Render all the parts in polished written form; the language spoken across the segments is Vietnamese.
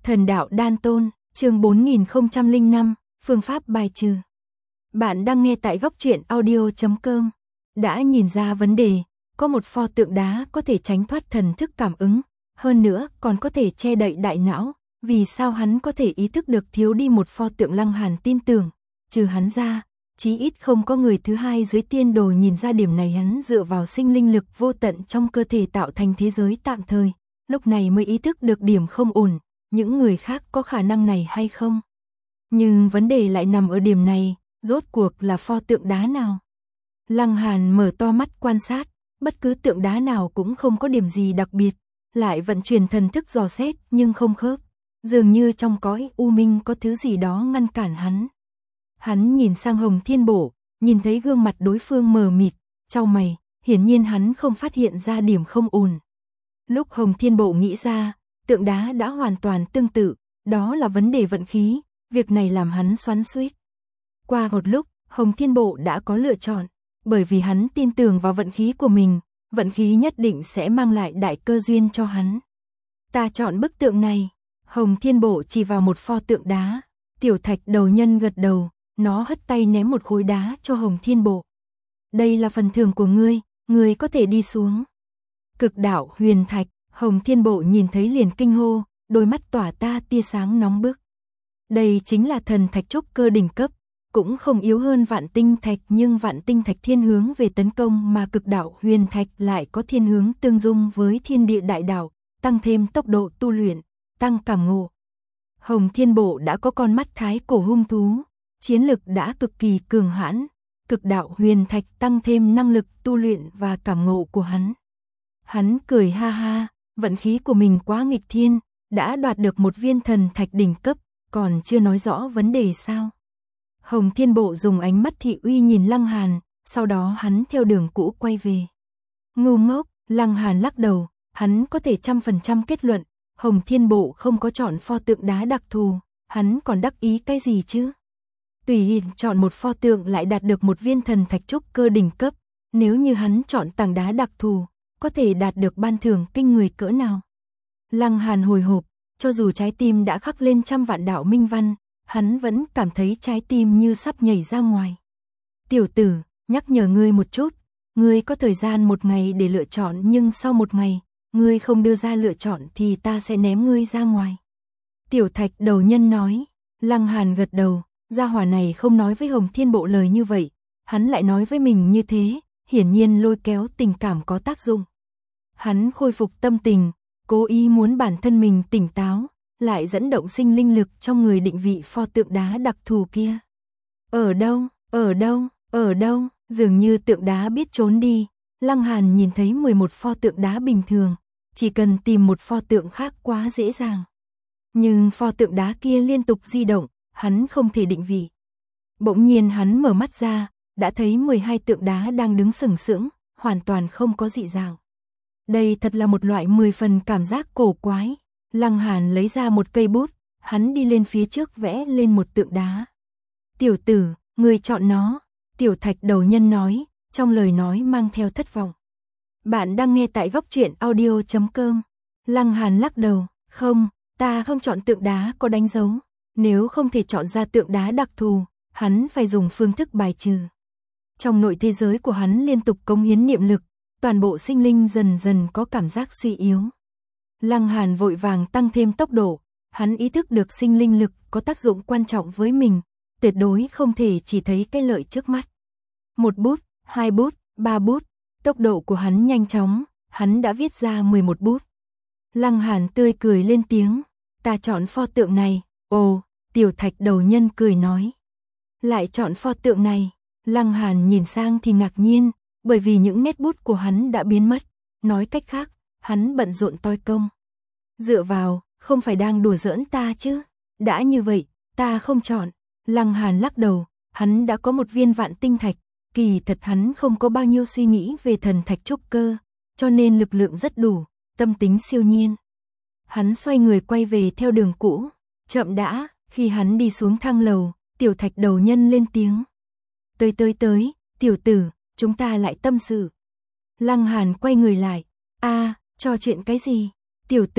Thần đạo đan tôn, chương 4005, phương pháp bài trừ. Bạn đang nghe tại góc truyện audio.com. Đã nhìn ra vấn đề, có một pho tượng đá có thể tránh thoát thần thức cảm ứng, hơn nữa còn có thể che đậy đại não, vì sao hắn có thể ý thức được thiếu đi một pho tượng? Lăng Hàn tin tưởng, trừ hắn ra, chí ít không có người thứ hai dưới tiên đồ nhìn ra điểm này. Hắn dựa vào sinh linh lực vô tận trong cơ thể tạo thành thế giới tạm thời, lúc này mới ý thức được điểm không ổn. Những người khác có khả năng này hay không? Nhưng vấn đề lại nằm ở điểm này, rốt cuộc là pho tượng đá nào? Lăng Hàn mở to mắt quan sát, bất cứ tượng đá nào cũng không có điểm gì đặc biệt, lại vận chuyển thần thức dò xét nhưng không khớp, dường như trong cõi u minh có thứ gì đó ngăn cản hắn. Hắn nhìn sang Hồng Thiên Bộ, nhìn thấy gương mặt đối phương mờ mịt, chau mày, hiển nhiên hắn không phát hiện ra điểm không ổn. Lúc Hồng Thiên Bộ nghĩ ra, tượng đá đã hoàn toàn tương tự, đó là vấn đề vận khí, việc này làm hắn xoắn xuýt. Qua một lúc, Hồng Thiên Bộ đã có lựa chọn, bởi vì hắn tin tưởng vào vận khí của mình, vận khí nhất định sẽ mang lại đại cơ duyên cho hắn. Ta chọn bức tượng này. Hồng Thiên Bộ chỉ vào một pho tượng đá. Tiểu Thạch đầu nhân gật đầu, nó hất tay ném một khối đá cho Hồng Thiên Bộ. Đây là phần thưởng của ngươi có thể đi xuống. Cực đạo huyền thạch. Hồng Thiên Bộ nhìn thấy liền kinh hô, đôi mắt tỏa ta tia sáng nóng bức. Đây chính là thần thạch trúc cơ đỉnh cấp, cũng không yếu hơn vạn tinh thạch, nhưng vạn tinh thạch thiên hướng về tấn công mà cực đạo huyền thạch lại có thiên hướng tương dung với thiên địa đại đạo, tăng thêm tốc độ tu luyện, tăng cảm ngộ. Hồng Thiên Bộ đã có con mắt thái cổ hung thú, chiến lực đã cực kỳ cường hãn, cực đạo huyền thạch tăng thêm năng lực tu luyện và cảm ngộ của hắn. Hắn cười ha ha, vận khí của mình quá nghịch thiên, đã đoạt được một viên thần thạch đỉnh cấp, còn chưa nói rõ vấn đề sao. Hồng Thiên Bộ dùng ánh mắt thị uy nhìn Lăng Hàn, sau đó hắn theo đường cũ quay về. Ngu ngốc, Lăng Hàn lắc đầu, hắn có thể 100% kết luận, Hồng Thiên Bộ không có chọn pho tượng đá đặc thù, hắn còn đắc ý cái gì chứ? Tùy chọn một pho tượng lại đạt được một viên thần thạch trúc cơ đỉnh cấp, nếu như hắn chọn tảng đá đặc thù, có thể đạt được ban thưởng kinh người cỡ nào? Lăng Hàn hồi hộp, cho dù trái tim đã khắc lên 100 vạn đạo minh văn, hắn vẫn cảm thấy trái tim như sắp nhảy ra ngoài. Tiểu tử, nhắc nhở ngươi một chút, ngươi có thời gian 1 ngày để lựa chọn, nhưng sau 1 ngày, ngươi không đưa ra lựa chọn thì ta sẽ ném ngươi ra ngoài. Tiểu Thạch đầu nhân nói. Lăng Hàn gật đầu, gia hỏa này không nói với Hồng Thiên Bộ lời như vậy, hắn lại nói với mình như thế, hiển nhiên lôi kéo tình cảm có tác dụng. Hắn khôi phục tâm tình, cố ý muốn bản thân mình tỉnh táo, lại dẫn động sinh linh lực trong người định vị pho tượng đá đặc thù kia. Ở đâu, dường như tượng đá biết trốn đi. Lăng Hàn nhìn thấy 11 pho tượng đá bình thường, chỉ cần tìm một pho tượng khác quá dễ dàng. Nhưng pho tượng đá kia liên tục di động, hắn không thể định vị. Bỗng nhiên hắn mở mắt ra, đã thấy 12 tượng đá đang đứng sừng sững, hoàn toàn không có dị dạng. Đây thật là một loại 10 phần cảm giác cổ quái. Lăng Hàn lấy ra một cây bút, hắn đi lên phía trước vẽ lên một tượng đá. Tiểu tử, ngươi chọn nó. Tiểu Thạch đầu nhân nói, trong lời nói mang theo thất vọng. Bạn đang nghe tại góc truyện audio.com. Lăng Hàn lắc đầu, không, ta không chọn tượng đá có đánh dấu. Nếu không thể chọn ra tượng đá đặc thù, hắn phải dùng phương thức bài trừ. Trong nội thế giới của hắn liên tục cống hiến niệm lực, toàn bộ sinh linh dần dần có cảm giác suy yếu. Lăng Hàn vội vàng tăng thêm tốc độ, hắn ý thức được sinh linh lực có tác dụng quan trọng với mình, tuyệt đối không thể chỉ thấy cái lợi trước mắt. 1 bút, 2 bút, 3 bút, tốc độ của hắn nhanh chóng, hắn đã viết ra 11 bút. Lăng Hàn tươi cười lên tiếng, ta chọn pho tượng này. Ồ, Tiểu Thạch đầu nhân cười nói. Lại chọn pho tượng này. Lăng Hàn nhìn sang thì ngạc nhiên, bởi vì những nét bút của hắn đã biến mất, nói cách khác, hắn bận rộn toi công. Dựa vào, không phải đang đùa giỡn ta chứ? Đã như vậy, ta không chọn. Lăng Hàn lắc đầu, hắn đã có một viên vạn tinh thạch, kỳ thật hắn không có bao nhiêu suy nghĩ về thần thạch trúc cơ, cho nên lực lượng rất đủ, tâm tính siêu nhiên. Hắn xoay người quay về theo đường cũ, chậm đã, khi hắn đi xuống thang lầu, Tiểu Thạch đầu nhân lên tiếng. Tới, tiểu tử, chúng ta lại tâm sự. Lăng Hàn quay người lại, trò chuyện cái gì? Tiểu tử,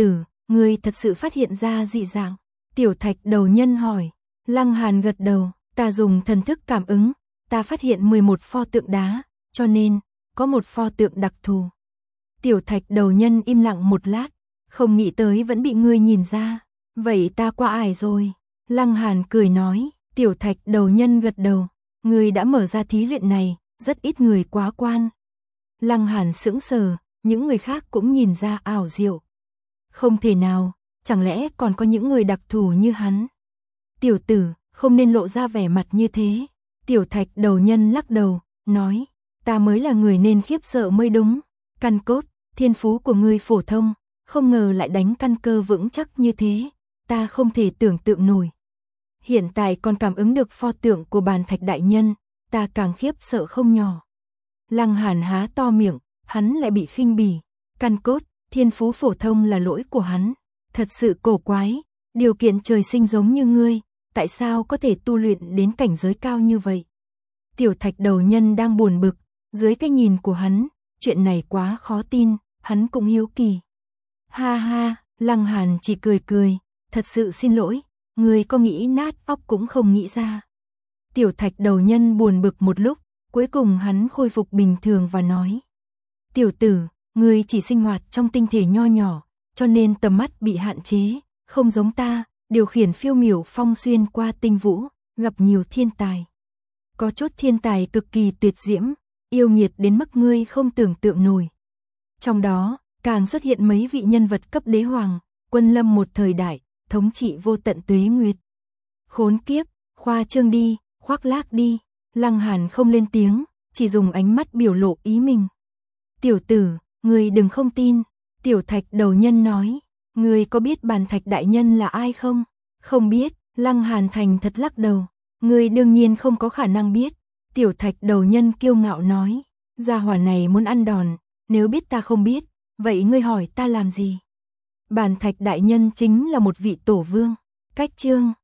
ngươi thật sự phát hiện ra dị dạng. Tiểu Thạch đầu nhân hỏi. Lăng Hàn gật đầu, ta dùng thần thức cảm ứng, ta phát hiện 11 pho tượng đá, cho nên, có một pho tượng đặc thù. Tiểu Thạch đầu nhân im lặng một lát, không nghĩ tới vẫn bị ngươi nhìn ra. Vậy ta qua ải rồi. Lăng Hàn cười nói. Tiểu Thạch đầu nhân gật đầu. Ngươi đã mở ra thí luyện này, rất ít người quá quan. Lăng Hàn sững sờ, những người khác cũng nhìn ra ảo diệu. Không thể nào, chẳng lẽ còn có những người đặc thù như hắn. Tiểu tử, không nên lộ ra vẻ mặt như thế. Tiểu Thạch đầu nhân lắc đầu, nói, ta mới là người nên khiếp sợ mới đúng. Căn cốt, thiên phú của ngươi phổ thông, không ngờ lại đánh căn cơ vững chắc như thế, ta không thể tưởng tượng nổi. Hiện tại còn cảm ứng được pho tượng của Bàn Thạch đại nhân, ta càng khiếp sợ không nhỏ. Lăng Hàn há to miệng, hắn lại bị khinh bỉ. Căn cốt, thiên phú phổ thông là lỗi của hắn. Thật sự cổ quái, điều kiện trời sinh giống như ngươi, tại sao có thể tu luyện đến cảnh giới cao như vậy? Tiểu Thạch đầu nhân đang buồn bực, dưới cái nhìn của hắn, chuyện này quá khó tin, hắn cũng hiếu kỳ. Ha ha, Lăng Hàn chỉ cười cười, thật sự xin lỗi, ngươi có nghĩ nát óc cũng không nghĩ ra. Tiểu Thạch đầu nhân buồn bực một lúc, cuối cùng hắn khôi phục bình thường và nói. Tiểu tử, ngươi chỉ sinh hoạt trong tinh thể nho nhỏ, cho nên tầm mắt bị hạn chế, không giống ta, điều khiển phiêu miểu phong xuyên qua tinh vũ, gặp nhiều thiên tài. Có chút thiên tài cực kỳ tuyệt diễm, yêu nghiệt đến mức ngươi không tưởng tượng nổi. Trong đó, càng xuất hiện mấy vị nhân vật cấp đế hoàng, quân lâm một thời đại, thống trị vô tận tuế nguyệt. Khốn kiếp, khoa trương đi, khoác lác đi. Lăng Hàn không lên tiếng, chỉ dùng ánh mắt biểu lộ ý mình. Tiểu tử, ngươi đừng không tin. Tiểu Thạch đầu nhân nói, ngươi có biết Bàn Thạch đại nhân là ai không? Không biết. Lăng Hàn thành thật lắc đầu. Ngươi đương nhiên không có khả năng biết. Tiểu Thạch đầu nhân kiêu ngạo nói, gia hỏa này muốn ăn đòn, nếu biết ta không biết, vậy ngươi hỏi ta làm gì? Bàn Thạch đại nhân chính là một vị tổ vương. Cách chương